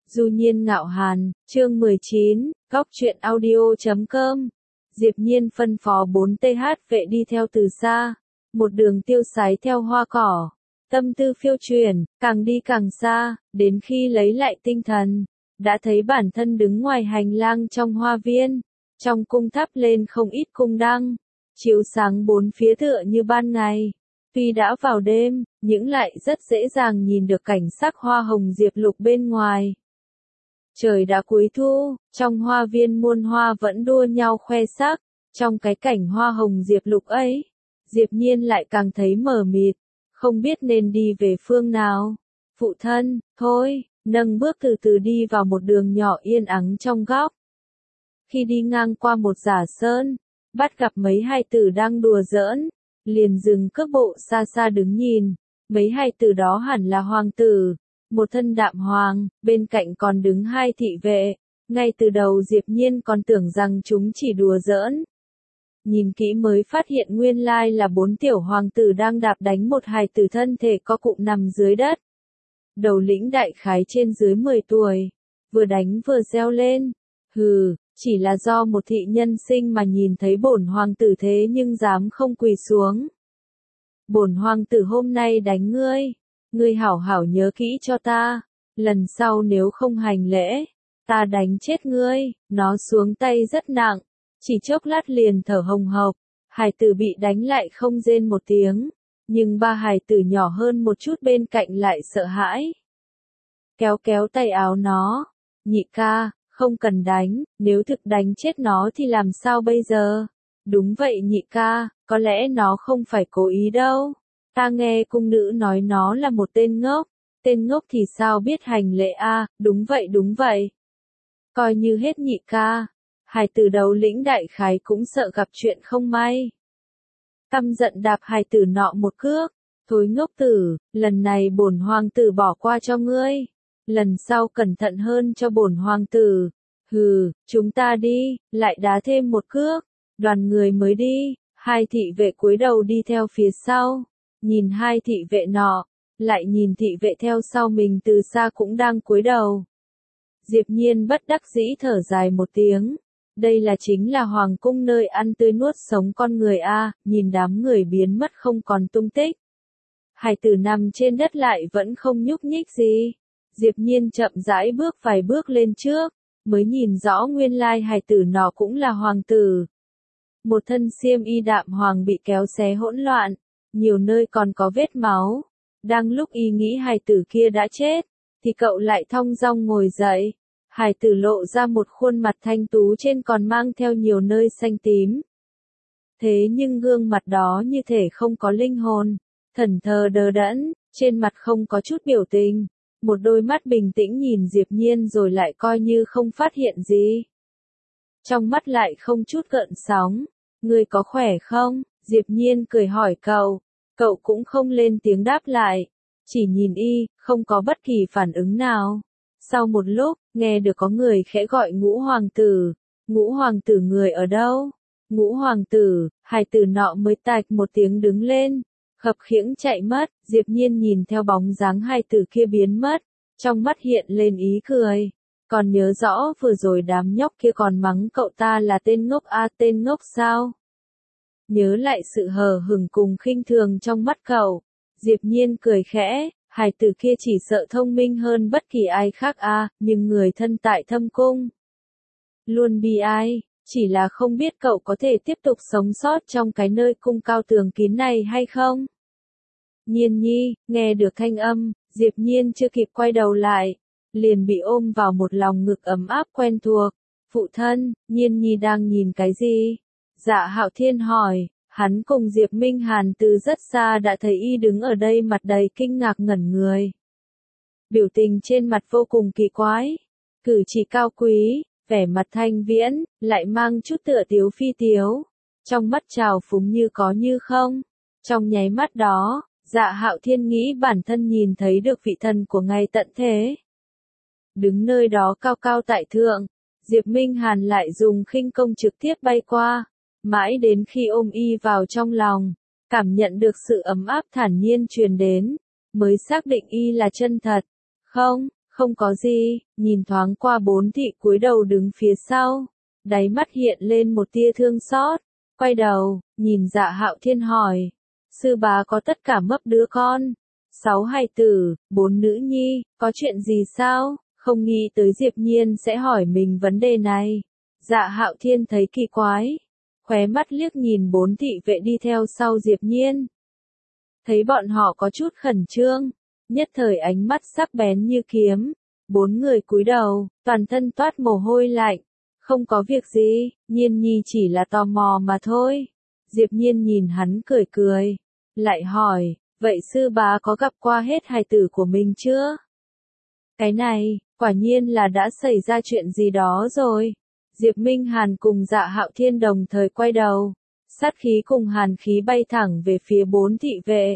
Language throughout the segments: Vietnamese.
Du Nhiên Ngạo Hàn, chương 19, góc truyện audio.com. Diệp Nhiên phân phó 4TH vệ đi theo từ xa, một đường tiêu sái theo hoa cỏ, tâm tư phiêu chuyển, càng đi càng xa, đến khi lấy lại tinh thần, đã thấy bản thân đứng ngoài hành lang trong hoa viên, trong cung thắp lên không ít cung đăng, chiếu sáng bốn phía tựa như ban ngày. Tuy đã vào đêm, nhưng lại rất dễ dàng nhìn được cảnh sắc hoa hồng diệp lục bên ngoài. Trời đã cuối thu, trong hoa viên muôn hoa vẫn đua nhau khoe sắc, trong cái cảnh hoa hồng diệp lục ấy, Diệp Nhiên lại càng thấy mờ mịt, không biết nên đi về phương nào. Phụ thân, thôi, nâng bước từ từ đi vào một đường nhỏ yên ắng trong góc. Khi đi ngang qua một giả sơn, bắt gặp mấy hài tử đang đùa giỡn, liền dừng cước bộ xa xa đứng nhìn, mấy hài tử đó hẳn là hoàng tử. Một thân đạm hoàng, bên cạnh còn đứng hai thị vệ, ngay từ đầu Diệp Nhiên còn tưởng rằng chúng chỉ đùa giỡn. Nhìn kỹ mới phát hiện nguyên lai là 4 tiểu hoàng tử đang đạp đánh một hài tử thân thể co cụm nằm dưới đất. Đầu lĩnh đại khái trên dưới 10 tuổi, vừa đánh vừa reo lên, hừ, chỉ là do một thị nhân sinh mà nhìn thấy bổn hoàng tử thế nhưng dám không quỳ xuống. Bổn hoàng tử hôm nay đánh ngươi. Ngươi hảo hảo nhớ kỹ cho ta, lần sau nếu không hành lễ, ta đánh chết ngươi. Nó xuống tay rất nặng, chỉ chốc lát liền thở hồng hộc, hài tử bị đánh lại không rên một tiếng, nhưng ba hài tử nhỏ hơn một chút bên cạnh lại sợ hãi. Kéo kéo tay áo nó, nhị ca, không cần đánh, nếu thực đánh chết nó thì làm sao bây giờ? Đúng vậy nhị ca, có lẽ nó không phải cố ý đâu. Ta nghe cung nữ nói nó là một tên ngốc thì sao biết hành lễ a? Đúng vậy. Coi như hết nhị ca, hài tử đầu lĩnh đại khái cũng sợ gặp chuyện không may. Căm giận đạp hài tử nọ một cước, thối ngốc tử, lần này bổn hoàng tử bỏ qua cho ngươi, lần sau cẩn thận hơn cho bổn hoàng tử. Hừ, chúng ta đi, lại đá thêm một cước, đoàn người mới đi, hai thị vệ cúi đầu đi theo phía sau. Nhìn hai thị vệ nọ, lại nhìn thị vệ theo sau mình từ xa cũng đang cúi đầu. Diệp Nhiên bất đắc dĩ thở dài một tiếng. Đây là chính là hoàng cung nơi ăn tươi nuốt sống con người a, nhìn đám người biến mất không còn tung tích. Hài tử nằm trên đất lại vẫn không nhúc nhích gì. Diệp Nhiên chậm rãi bước vài bước lên trước, mới nhìn rõ nguyên lai hài tử nọ cũng là hoàng tử. Một thân xiêm y đạm hoàng bị kéo xé hỗn loạn. Nhiều nơi còn có vết máu. Đang lúc y nghĩ hài tử kia đã chết, thì cậu lại thong dong ngồi dậy. Hài tử lộ ra một khuôn mặt thanh tú trên còn mang theo nhiều nơi xanh tím. Thế nhưng gương mặt đó như thể không có linh hồn, thẫn thờ đờ đẫn, trên mặt không có chút biểu tình. Một đôi mắt bình tĩnh nhìn Diệp Nhiên rồi lại coi như không phát hiện gì. Trong mắt lại không chút gợn sóng. Ngươi có khỏe không? Diệp Nhiên cười hỏi cậu. Cậu cũng không lên tiếng đáp lại, chỉ nhìn y, không có bất kỳ phản ứng nào. Sau một lúc, nghe được có người khẽ gọi Ngũ hoàng tử. Ngũ hoàng tử người ở đâu? Ngũ hoàng tử, hài tử nọ mới tạch một tiếng đứng lên, khập khiễng chạy mất. Diệp Nhiên nhìn theo bóng dáng hài tử kia biến mất, trong mắt hiện lên ý cười. Còn nhớ rõ vừa rồi đám nhóc kia còn mắng cậu ta là tên ngốc tên ngốc sao? Nhớ lại sự hờ hững cùng khinh thường trong mắt cậu, Diệp Nhiên cười khẽ, hài tử kia chỉ sợ thông minh hơn bất kỳ ai khác nhưng người thân tại thâm cung. Luôn bi ai, chỉ là không biết cậu có thể tiếp tục sống sót trong cái nơi cung cao tường kín này hay không? Nhiên nhi, nghe được thanh âm, Diệp Nhiên chưa kịp quay đầu lại, liền bị ôm vào một lòng ngực ấm áp quen thuộc. Phụ thân, Nhiên nhi đang nhìn cái gì? Dạ Hạo Thiên hỏi, hắn cùng Diệp Minh Hàn từ rất xa đã thấy y đứng ở đây mặt đầy kinh ngạc ngẩn người. Biểu tình trên mặt vô cùng kỳ quái, cử chỉ cao quý, vẻ mặt thanh viễn, lại mang chút tựa tiếu phi tiếu, trong mắt trào phúng như có như không. Trong nháy mắt đó, Dạ Hạo Thiên nghĩ bản thân nhìn thấy được vị thần của ngày tận thế. Đứng nơi đó cao cao tại thượng, Diệp Minh Hàn lại dùng khinh công trực tiếp bay qua. Mãi đến khi ôm y vào trong lòng, cảm nhận được sự ấm áp thản nhiên truyền đến, mới xác định y là chân thật. Không có gì, nhìn thoáng qua bốn thị cúi đầu đứng phía sau. Đáy mắt hiện lên một tia thương xót. Quay đầu, nhìn Dạ Hạo Thiên hỏi. Sư bá có tất cả mấp đứa con. 6 hài tử, 4 nữ nhi, có chuyện gì sao? Không nghĩ tới Diệp Nhiên sẽ hỏi mình vấn đề này. Dạ Hạo Thiên thấy kỳ quái. Khóe mắt liếc nhìn 4 thị vệ đi theo sau Diệp Nhiên. Thấy bọn họ có chút khẩn trương. Nhất thời ánh mắt sắc bén như kiếm. 4 người cúi đầu, toàn thân toát mồ hôi lạnh. Không có việc gì, Nhiên nhi chỉ là tò mò mà thôi. Diệp Nhiên nhìn hắn cười cười. Lại hỏi, vậy sư bá có gặp qua hết hài tử của mình chưa? Cái này, quả nhiên là đã xảy ra chuyện gì đó rồi. Diệp Minh Hàn cùng Dạ Hạo Thiên đồng thời quay đầu. Sát khí cùng hàn khí bay thẳng về phía 4 thị vệ.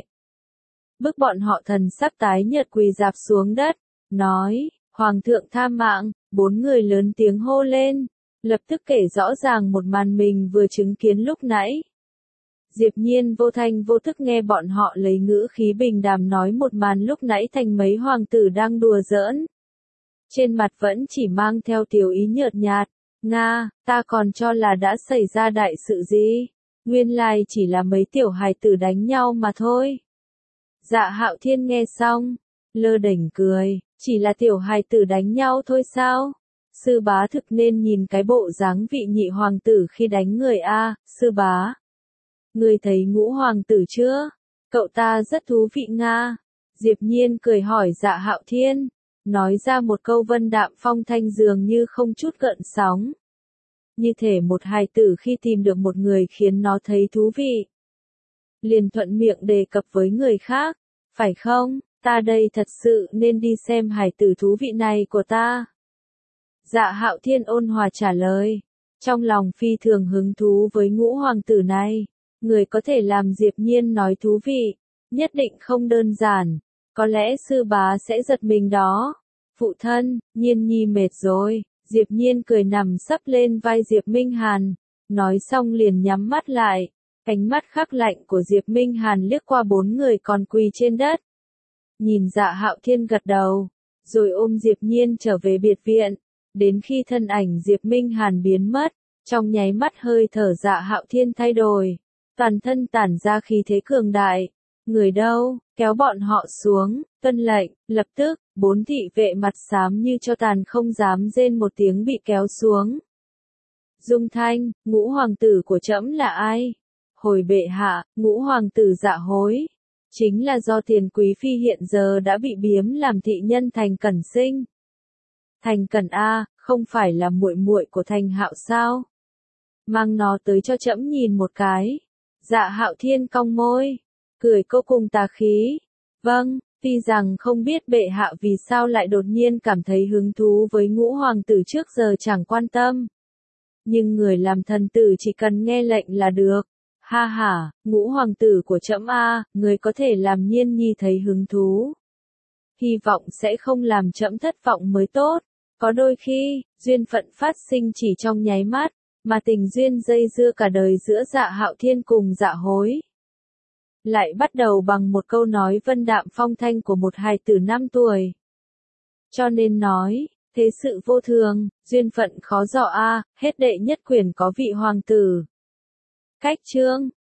Bức bọn họ thần sắc tái nhợt quỳ rạp xuống đất. Nói, Hoàng thượng tha mạng, 4 người lớn tiếng hô lên. Lập tức kể rõ ràng một màn mình vừa chứng kiến lúc nãy. Diệp Nhiên vô thanh vô thức nghe bọn họ lấy ngữ khí bình đàm nói một màn lúc nãy thành mấy hoàng tử đang đùa giỡn. Trên mặt vẫn chỉ mang theo tiểu ý nhợt nhạt. Nga, ta còn cho là đã xảy ra đại sự gì. Nguyên lai chỉ là mấy tiểu hài tử đánh nhau mà thôi. Dạ Hạo Thiên nghe xong, lơ đễnh cười, chỉ là tiểu hài tử đánh nhau thôi sao? Sư bá thực nên nhìn cái bộ dáng vị nhị hoàng tử khi đánh người a, sư bá. Ngươi thấy ngũ hoàng tử chưa? Cậu ta rất thú vị Nga. Diệp Nhiên cười hỏi Dạ Hạo Thiên, nói ra một câu vân đạm phong thanh dường như không chút gợn sóng. Như thể một hài tử khi tìm được một người khiến nó thấy thú vị. Liền thuận miệng đề cập với người khác, phải không, ta đây thật sự nên đi xem hài tử thú vị này của ta. Dạ Hạo Thiên ôn hòa trả lời, trong lòng phi thường hứng thú với ngũ hoàng tử này, người có thể làm Diệp Nhiên nói thú vị, nhất định không đơn giản, có lẽ sư bá sẽ giật mình đó. Phụ thân, Nhiên nhi mệt rồi, Diệp Nhiên cười nằm sấp lên vai Diệp Minh Hàn, nói xong liền nhắm mắt lại, ánh mắt khắc lạnh của Diệp Minh Hàn liếc qua 4 người còn quỳ trên đất. Nhìn Dạ Hạo Thiên gật đầu, rồi ôm Diệp Nhiên trở về biệt viện. Đến khi thân ảnh Diệp Minh Hàn biến mất, trong nháy mắt hơi thở Dạ Hạo Thiên thay đổi, toàn thân tản ra khí thế cường đại. Người đâu, kéo bọn họ xuống, tuân lệnh, lập tức, 4 thị vệ mặt xám như cho tàn không dám rên một tiếng bị kéo xuống. Dung Thanh, ngũ hoàng tử của trẫm là ai? Hồi bệ hạ, ngũ hoàng tử Dạ Hối. Chính là do Tiền Quý Phi hiện giờ đã bị biếm làm thị nhân Thành Cẩn sinh. Thành Cẩn a, không phải là muội muội của Thành Hạo sao? Mang nó tới cho trẫm nhìn một cái. Dạ Hạo Thiên cong môi, cười cô cùng tà khí. Vâng, tuy rằng không biết bệ hạ vì sao lại đột nhiên cảm thấy hứng thú với ngũ hoàng tử trước giờ chẳng quan tâm. Nhưng người làm thần tử chỉ cần nghe lệnh là được. Ha ha, ngũ hoàng tử của trẫm a, người có thể làm Nhiên nhi thấy hứng thú. Hy vọng sẽ không làm trẫm thất vọng mới tốt. Có đôi khi, duyên phận phát sinh chỉ trong nháy mắt, mà tình duyên dây dưa cả đời giữa Dạ Hạo Thiên cùng Dạ Hối. Lại bắt đầu bằng một câu nói vân đạm phong thanh của một hài tử 5 tuổi. Cho nên nói, thế sự vô thường, duyên phận khó dò a, hết đệ nhất quyền có vị hoàng tử. Cách chương